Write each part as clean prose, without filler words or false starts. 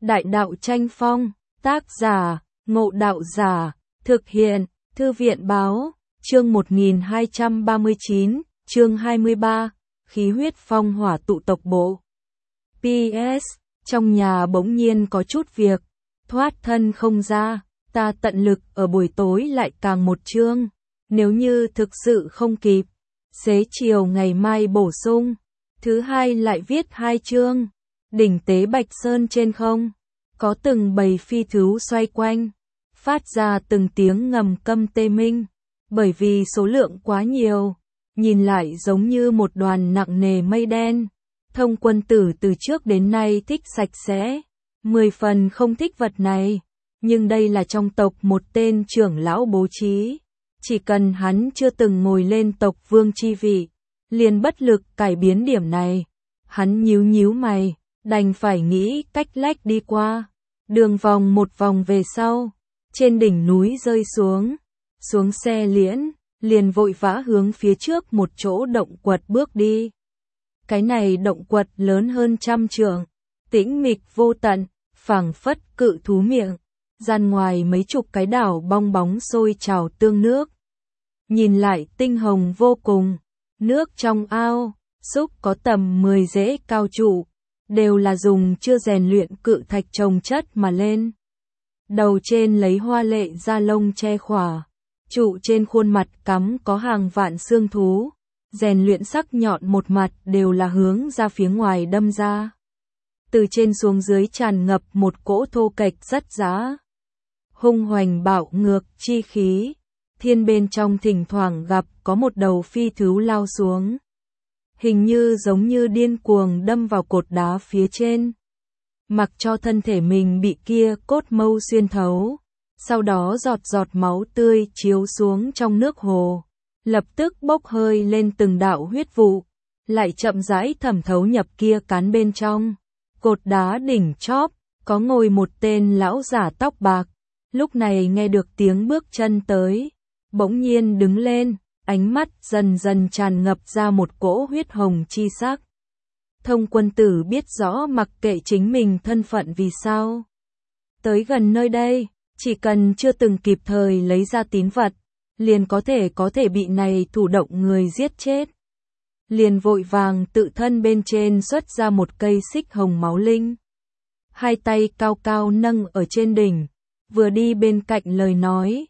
Đại đạo tranh phong, tác giả, Ngộ Đạo Giả, thực hiện, Thư viện báo, chương 1239, chương 23, khí huyết phong hỏa tụ tộc bộ. PS, trong nhà bỗng nhiên có chút việc, thoát thân không ra, ta tận lực ở buổi tối lại càng một chương, nếu như thực sự không kịp, xế chiều ngày mai bổ sung, thứ hai lại viết 2 chương. Đỉnh tế Bạch Sơn trên không, có từng bầy phi thú xoay quanh, phát ra từng tiếng ngầm câm tê minh, bởi vì số lượng quá nhiều, nhìn lại giống như một đoàn nặng nề mây đen. Thông Quân Tử từ trước đến nay thích sạch sẽ, 10 phần không thích vật này, nhưng đây là trong tộc một tên trưởng lão bố trí, chỉ cần hắn chưa từng ngồi lên tộc vương chi vị, liền bất lực cải biến điểm này. Hắn nhíu mày, đành phải nghĩ cách lách đi qua, đường vòng một vòng về sau, trên đỉnh núi rơi xuống xe liễn, liền vội vã hướng phía trước một chỗ động quật bước đi. Cái này động quật lớn hơn 100 trượng, tĩnh mịch vô tận, phảng phất cự thú miệng, gian ngoài mấy chục cái đảo bong bóng sôi trào tương nước. Nhìn lại tinh hồng vô cùng, nước trong ao, xúc có tầm 10 rễ cao trụ, đều là dùng chưa rèn luyện cự thạch trồng chất mà lên. Đầu trên lấy hoa lệ da lông che khỏa, trụ trên khuôn mặt cắm có hàng vạn xương thú, rèn luyện sắc nhọn một mặt đều là hướng ra phía ngoài đâm ra. Từ trên xuống dưới tràn ngập một cỗ thô kệch rất giá, hung hoành bạo ngược chi khí, thiên bên trong thỉnh thoảng gặp có một đầu phi thú lao xuống. Hình như giống như điên cuồng đâm vào cột đá phía trên, mặc cho thân thể mình bị kia cốt mâu xuyên thấu, sau đó giọt giọt máu tươi chiếu xuống trong nước hồ, lập tức bốc hơi lên từng đạo huyết vụ, lại chậm rãi thẩm thấu nhập kia cán bên trong. Cột đá đỉnh chóp, có ngồi một tên lão giả tóc bạc, lúc này nghe được tiếng bước chân tới, bỗng nhiên đứng lên, ánh mắt dần dần tràn ngập ra một cỗ huyết hồng chi sắc. Thông Quân Tử biết rõ mặc kệ chính mình thân phận vì sao tới gần nơi đây, chỉ cần chưa từng kịp thời lấy ra tín vật, liền có thể bị này thủ động người giết chết. Liền vội vàng tự thân bên trên xuất ra một cây xích hồng máu linh, hai tay cao cao nâng ở trên đỉnh, vừa đi bên cạnh lời nói,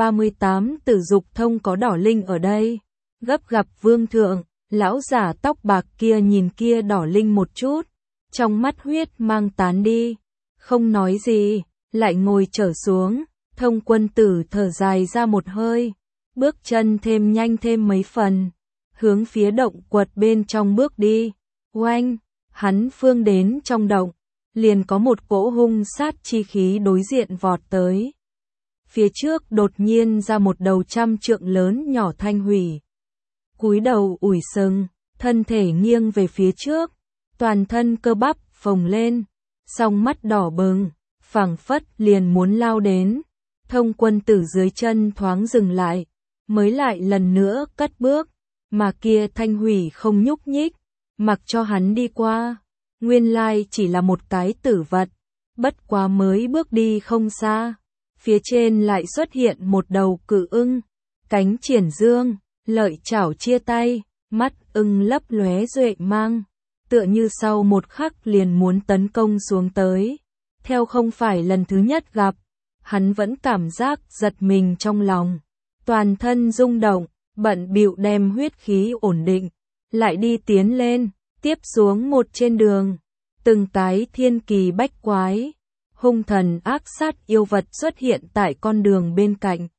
38 Tử Dục Thông có đỏ linh ở đây, gấp gặp vương thượng. Lão giả tóc bạc kia nhìn kia đỏ linh một chút, trong mắt huyết mang tán đi, không nói gì, lại ngồi trở xuống. Thông Quân Tử thở dài ra một hơi, bước chân thêm nhanh thêm mấy phần, hướng phía động quật bên trong bước đi. Oanh, hắn phương đến trong động, liền có một cỗ hung sát chi khí đối diện vọt tới. Phía trước đột nhiên ra một đầu 100 trượng lớn nhỏ thanh hủy, cúi đầu ủi sừng, thân thể nghiêng về phía trước, toàn thân cơ bắp phồng lên, song mắt đỏ bừng, phảng phất liền muốn lao đến. Thông Quân Tử dưới chân thoáng dừng lại, mới lại lần nữa cất bước, mà kia thanh hủy không nhúc nhích, mặc cho hắn đi qua. Nguyên lai chỉ là một cái tử vật, bất quá mới bước đi không xa, phía trên lại xuất hiện một đầu cự ưng, cánh triển dương, lợi chảo chia tay, mắt ưng lấp lóe duệ mang, tựa như sau một khắc liền muốn tấn công xuống tới. Theo không phải lần thứ nhất gặp, hắn vẫn cảm giác giật mình trong lòng, toàn thân rung động, bận bịu đem huyết khí ổn định, lại đi tiến lên, tiếp xuống một trên đường, từng cái thiên kỳ bách quái, hung thần ác sát yêu vật xuất hiện tại con đường bên cạnh.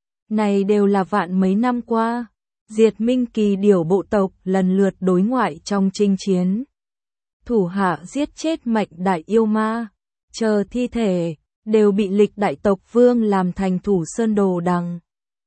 Này đều là vạn mấy năm qua, Diệt Minh Kỳ điểu bộ tộc lần lượt đối ngoại trong chinh chiến. Thủ hạ giết chết mệnh đại yêu ma, chờ thi thể, đều bị lịch đại tộc vương làm thành thủ sơn đồ đằng.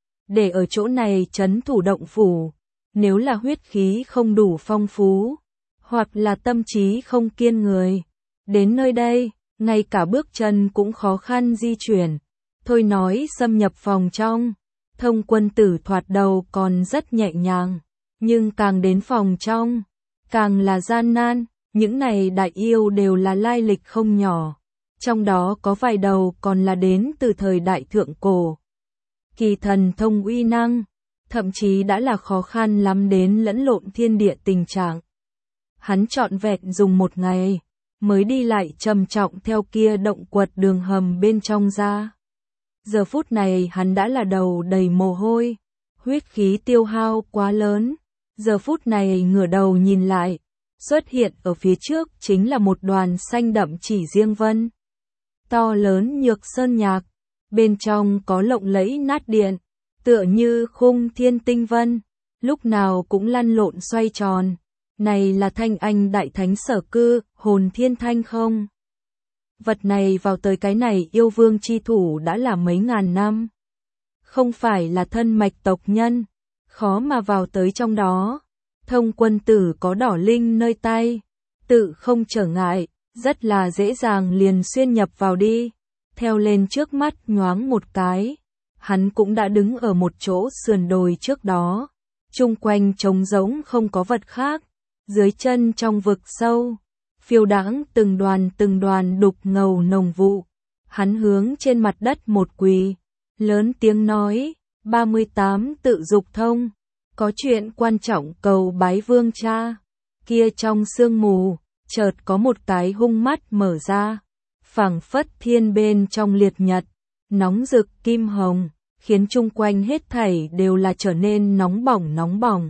Để ở chỗ này trấn thủ động phủ, nếu là huyết khí không đủ phong phú, hoặc là tâm trí không kiên người, đến nơi đây, ngay cả bước chân cũng khó khăn di chuyển. Thôi nói xâm nhập phòng trong, Thông Quân Tử thoạt đầu còn rất nhẹ nhàng, nhưng càng đến phòng trong, càng là gian nan. Những này đại yêu đều là lai lịch không nhỏ, trong đó có vài đầu còn là đến từ thời đại thượng cổ. Kỳ thần thông uy năng, thậm chí đã là khó khăn lắm đến lẫn lộn thiên địa tình trạng. Hắn trọn vẹn dùng một ngày, mới đi lại trầm trọng theo kia động quật đường hầm bên trong ra. Giờ phút này hắn đã là đầu đầy mồ hôi, huyết khí tiêu hao quá lớn. Giờ phút này ngửa đầu nhìn lại, xuất hiện ở phía trước chính là một đoàn xanh đậm chỉ riêng vân. To lớn nhược sơn nhạc, bên trong có lộng lẫy nát điện, tựa như khung thiên tinh vân, lúc nào cũng lăn lộn xoay tròn. Này là Thanh Anh đại thánh sở cư, hồn thiên thanh không? Vật này vào tới cái này yêu vương chi thủ đã là mấy ngàn năm. Không phải là thân mạch tộc nhân, khó mà vào tới trong đó. Thông quân tử có đỏ linh nơi tay, tự không trở ngại, rất là dễ dàng liền xuyên nhập vào đi. Theo lên trước mắt nhoáng một cái, hắn cũng đã đứng ở một chỗ sườn đồi trước đó. Chung quanh trống rỗng không có vật khác, dưới chân trong vực sâu, phiêu đãng từng đoàn đục ngầu nồng vụ. Hắn hướng trên mặt đất một quỳ, lớn tiếng nói, 38 tự dục thông, có chuyện quan trọng cầu bái vương cha. Kia trong sương mù, chợt có một cái hung mắt mở ra, phảng phất thiên bên trong liệt nhật, nóng rực kim hồng, khiến chung quanh hết thảy đều là trở nên nóng bỏng.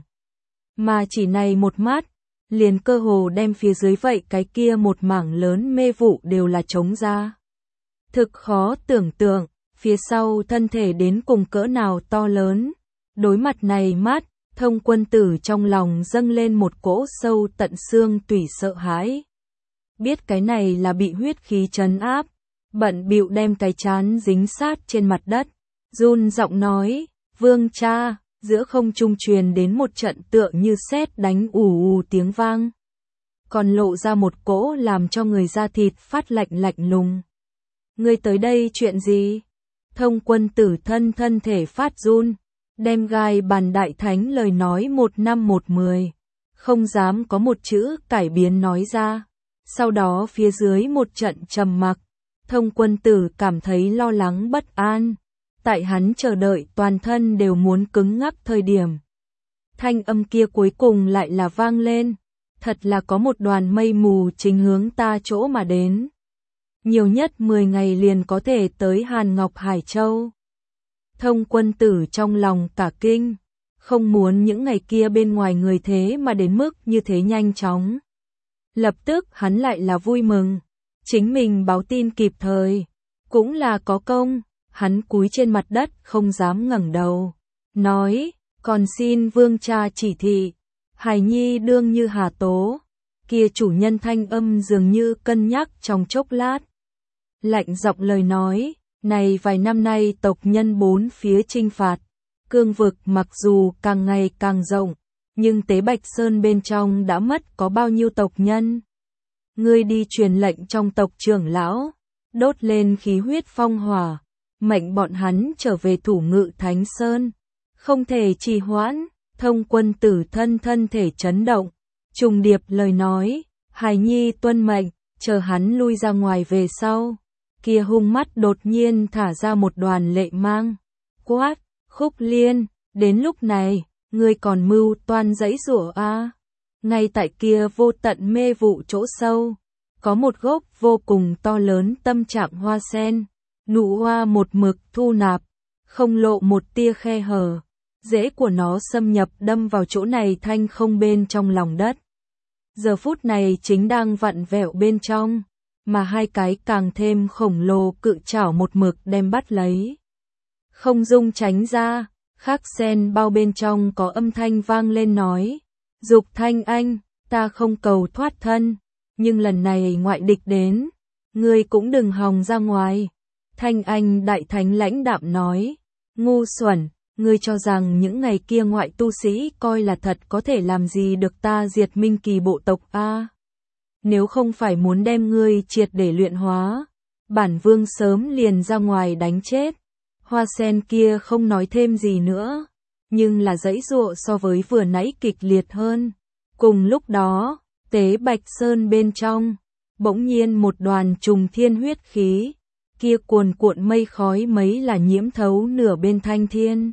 Mà chỉ này một mắt, liền cơ hồ đem phía dưới vậy cái kia một mảng lớn mê vụ đều là trống ra. Thực khó tưởng tượng, phía sau thân thể đến cùng cỡ nào to lớn. Đối mặt này mắt, Thông quân tử trong lòng dâng lên một cỗ sâu tận xương tủy sợ hãi. Biết cái này là bị huyết khí trấn áp, bận bịu đem cái trán dính sát trên mặt đất, run giọng nói, vương cha. Giữa không trung truyền đến một trận tựa như sét đánh ù tiếng vang, còn lộ ra một cỗ làm cho người da thịt phát lạnh lùng. Ngươi tới đây chuyện gì? Thông quân tử thân thể phát run, đem gai bàn đại thánh lời nói 1 năm 1 10, không dám có một chữ cải biến nói ra. Sau đó phía dưới một trận trầm mặc, Thông quân tử cảm thấy lo lắng bất an. Tại hắn chờ đợi toàn thân đều muốn cứng ngắc thời điểm. Thanh âm kia cuối cùng lại là vang lên, thật là có một đoàn mây mù chính hướng ta chỗ mà đến. Nhiều nhất 10 ngày liền có thể tới Hàn Ngọc Hải Châu. Thông quân tử trong lòng cả kinh, không muốn những ngày kia bên ngoài người thế mà đến mức như thế nhanh chóng. Lập tức hắn lại là vui mừng, chính mình báo tin kịp thời, cũng là có công. Hắn cúi trên mặt đất không dám ngẩng đầu, nói, còn xin vương cha chỉ thị, hài nhi đương như hà tố. Kia chủ nhân thanh âm dường như cân nhắc trong chốc lát. Lạnh giọng lời nói, này vài năm nay tộc nhân bốn phía chinh phạt, cương vực mặc dù càng ngày càng rộng, nhưng Tế Bạch Sơn bên trong đã mất có bao nhiêu tộc nhân. Ngươi đi truyền lệnh trong tộc trưởng lão, đốt lên khí huyết phong hỏa, mệnh bọn hắn trở về thủ ngự Thánh Sơn, không thể trì hoãn. Thông quân tử thân thể chấn động, trùng điệp lời nói, hài nhi tuân mệnh. Chờ hắn lui ra ngoài về sau, kia hung mắt đột nhiên thả ra một đoàn lệ mang, quát, Khúc Liên, đến lúc này, ngươi còn mưu toan giãy giụa a? Ngay tại kia vô tận mê vụ chỗ sâu, có một gốc vô cùng to lớn tâm trạng hoa sen, nụ hoa một mực thu nạp, không lộ một tia khe hở, rễ của nó xâm nhập đâm vào chỗ này thanh không bên trong lòng đất. Giờ phút này chính đang vặn vẹo bên trong, mà hai cái càng thêm khổng lồ cự chảo một mực đem bắt lấy. Không dung tránh ra, khắc sen bao bên trong có âm thanh vang lên nói, Dục Thanh Anh, ta không cầu thoát thân, nhưng lần này ngoại địch đến, ngươi cũng đừng hòng ra ngoài. Thanh Anh đại thánh lãnh đạm nói, ngu xuẩn, ngươi cho rằng những ngày kia ngoại tu sĩ coi là thật có thể làm gì được ta diệt Minh Kỳ bộ tộc a? Nếu không phải muốn đem ngươi triệt để luyện hóa, bản vương sớm liền ra ngoài đánh chết. Hoa sen kia không nói thêm gì nữa, nhưng là giãy giụa so với vừa nãy kịch liệt hơn. Cùng lúc đó, Tế Bạch Sơn bên trong, bỗng nhiên một đoàn trùng thiên huyết khí, kia cuồn cuộn mây khói mấy là nhiễm thấu nửa bên thanh thiên.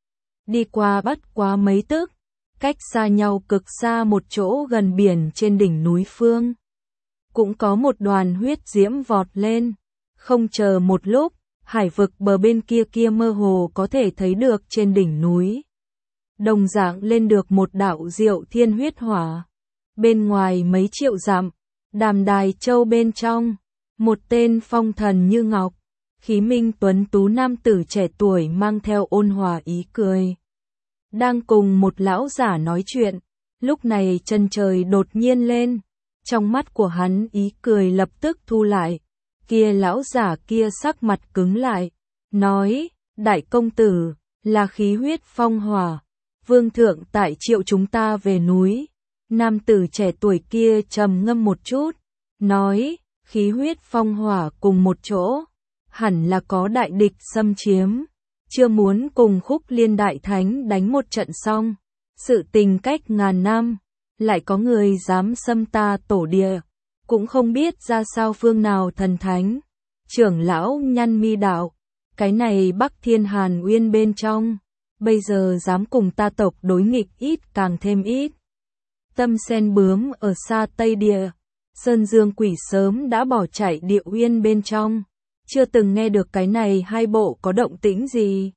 Đi qua bất quá mấy tức, cách xa nhau cực xa một chỗ gần biển trên đỉnh núi phương. Cũng có một đoàn huyết diễm vọt lên, không chờ một lúc, hải vực bờ bên kia kia mơ hồ có thể thấy được trên đỉnh núi. Đồng dạng lên được một đạo diệu thiên huyết hỏa. Bên ngoài mấy triệu dặm, Đàm Đài Châu bên trong, một tên phong thần như ngọc, khí minh tuấn tú nam tử trẻ tuổi mang theo ôn hòa ý cười. Đang cùng một lão giả nói chuyện, lúc này chân trời đột nhiên lên, trong mắt của hắn ý cười lập tức thu lại. Kia lão giả kia sắc mặt cứng lại, nói, đại công tử, là khí huyết phong hỏa, vương thượng tại triệu chúng ta về núi. Nam tử trẻ tuổi kia trầm ngâm một chút, nói, khí huyết phong hỏa cùng một chỗ, hẳn là có đại địch xâm chiếm, chưa muốn cùng Khúc Liên đại thánh đánh một trận xong, sự tình cách ngàn năm, lại có người dám xâm ta tổ địa, cũng không biết ra sao phương nào thần thánh. Trưởng lão nhăn mi đạo, cái này Bắc Thiên Hàn Uyên bên trong, bây giờ dám cùng ta tộc đối nghịch ít càng thêm ít. Tâm sen bướm ở xa Tây Địa, Sơn Dương quỷ sớm đã bỏ chạy Địa Uyên bên trong, chưa từng nghe được cái này hai bộ có động tĩnh gì.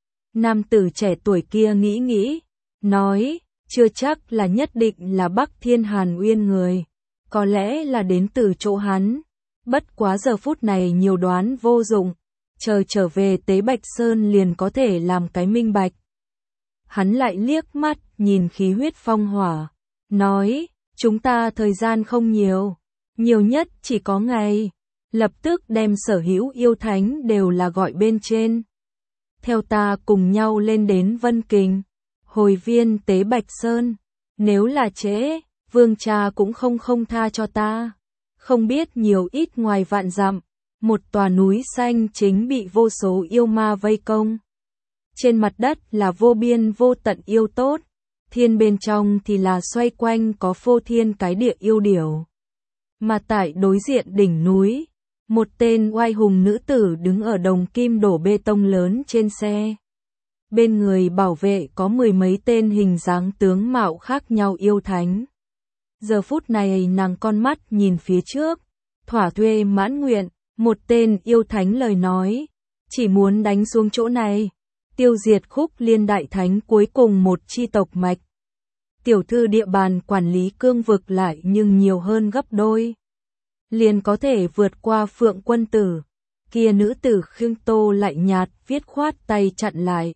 Nam tử trẻ tuổi kia nghĩ nghĩ, nói, chưa chắc là nhất định là Bắc Thiên Hàn Uyên người, có lẽ là đến từ chỗ hắn. Bất quá giờ phút này nhiều đoán vô dụng, chờ trở về Tế Bạch Sơn liền có thể làm cái minh bạch. Hắn lại liếc mắt nhìn khí huyết phong hỏa, nói, chúng ta thời gian không nhiều, nhiều nhất chỉ có ngày, lập tức đem sở hữu yêu thánh đều là gọi bên trên. Theo ta cùng nhau lên đến Vân Kình, hồi viên Tế Bạch Sơn, nếu là trễ, vương cha cũng không tha cho ta. Không biết nhiều ít ngoài vạn dặm, một tòa núi xanh chính bị vô số yêu ma vây công. Trên mặt đất là vô biên vô tận yêu tốt, thiên bên trong thì là xoay quanh có phô thiên cái địa yêu điểu. Mà tại đối diện đỉnh núi, một tên oai hùng nữ tử đứng ở đồng kim đổ bê tông lớn trên xe. Bên người bảo vệ có mười mấy tên hình dáng tướng mạo khác nhau yêu thánh. Giờ phút này nàng con mắt nhìn phía trước, thỏa thuê mãn nguyện, một tên yêu thánh lời nói, chỉ muốn đánh xuống chỗ này, tiêu diệt Khúc Liên đại thánh cuối cùng một chi tộc mạch. Tiểu thư địa bàn quản lý cương vực lại nhưng nhiều hơn gấp đôi. Liền có thể vượt qua Phượng quân tử, kia nữ tử Khương Tô lại nhạt viết khoát tay chặn lại.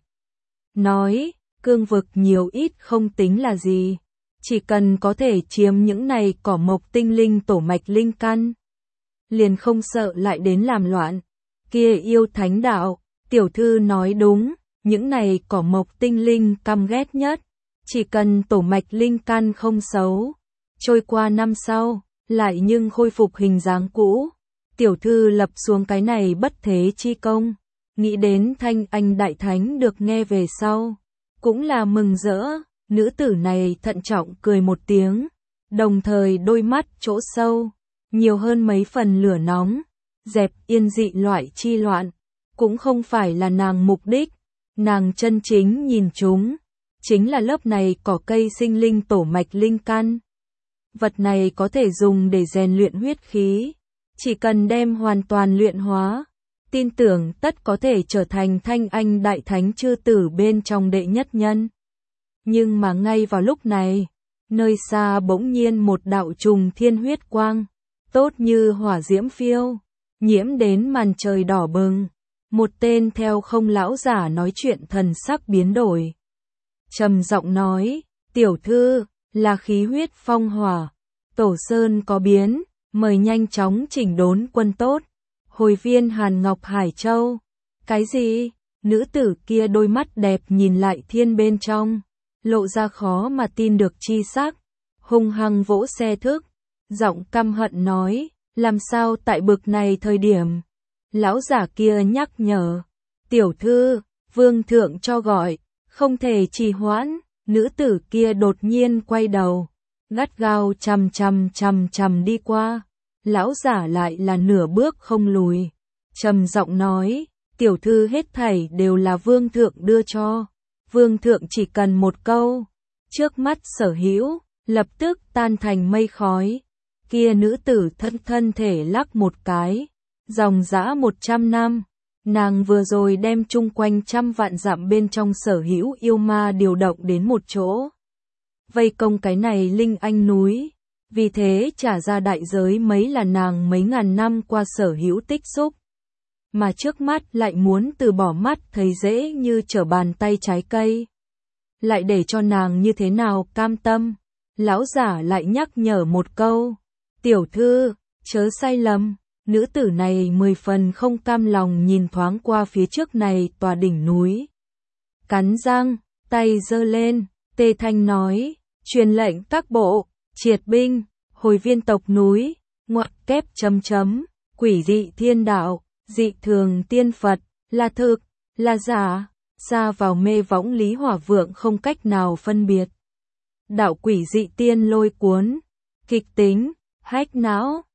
Nói, cương vực nhiều ít không tính là gì. Chỉ cần có thể chiếm những này cỏ mộc tinh linh tổ mạch linh căn, liền không sợ lại đến làm loạn. Kia yêu thánh đạo, tiểu thư nói đúng, những này cỏ mộc tinh linh căm ghét nhất, chỉ cần tổ mạch linh căn không xấu, trôi qua năm sau, lại nhưng khôi phục hình dáng cũ. Tiểu thư lập xuống cái này bất thế chi công, nghĩ đến Thanh Anh đại thánh được nghe về sau, cũng là mừng rỡ. Nữ tử này thận trọng cười một tiếng, đồng thời đôi mắt chỗ sâu, nhiều hơn mấy phần lửa nóng, dẹp yên dị loại chi loạn, cũng không phải là nàng mục đích, nàng chân chính nhìn chúng, chính là lớp này cỏ cây sinh linh tổ mạch linh căn. Vật này có thể dùng để rèn luyện huyết khí, chỉ cần đem hoàn toàn luyện hóa, tin tưởng tất có thể trở thành Thanh Anh đại thánh chư tử bên trong đệ nhất nhân. Nhưng mà ngay vào lúc này, nơi xa bỗng nhiên một đạo trùng thiên huyết quang, tốt như hỏa diễm phiêu, nhiễm đến màn trời đỏ bừng. Một tên theo không lão giả nói chuyện thần sắc biến đổi. Trầm giọng nói, tiểu thư, là khí huyết phong hỏa, tổ sơn có biến, mời nhanh chóng chỉnh đốn quân tốt, hồi viên Hàn Ngọc Hải Châu. Cái gì? Nữ tử kia đôi mắt đẹp nhìn lại thiên bên trong, lộ ra khó mà tin được chi sắc, hung hăng vỗ xe thức, giọng căm hận nói, làm sao tại bực này thời điểm. Lão giả kia nhắc nhở, tiểu thư, vương thượng cho gọi, không thể trì hoãn. Nữ tử kia đột nhiên quay đầu, gắt gao chằm chằm đi qua, Lão giả lại là nửa bước không lùi, trầm giọng nói, tiểu thư hết thảy đều là vương thượng đưa cho, vương thượng chỉ cần một câu, trước mắt Sở Hữu lập tức tan thành mây khói. Kia nữ tử thân thể lắc một cái, dòng dã 100 năm, nàng vừa rồi đem chung quanh trăm vạn dặm bên trong Sở Hữu yêu ma điều động đến một chỗ, vây công cái này Linh Anh núi, vì thế trả ra đại giới mấy là nàng mấy ngàn năm qua Sở Hữu tích xúc, mà trước mắt lại muốn từ bỏ mắt thấy dễ như trở bàn tay trái cây, lại để cho nàng như thế nào cam tâm. Lão giả lại nhắc nhở một câu, tiểu thư, chớ sai lầm. Nữ tử này 10 phần không cam lòng nhìn thoáng qua phía trước này tòa đỉnh núi. Cắn răng, tay giơ lên, Tê Thanh nói, truyền lệnh các bộ, triệt binh, hồi viên tộc núi, ngoặc kép chấm, quỷ dị thiên đạo, dị thường tiên Phật, là thực, là giả, ra vào mê võng Lý Hỏa Vượng không cách nào phân biệt. Đạo quỷ dị tiên lôi cuốn, kịch tính, hách não.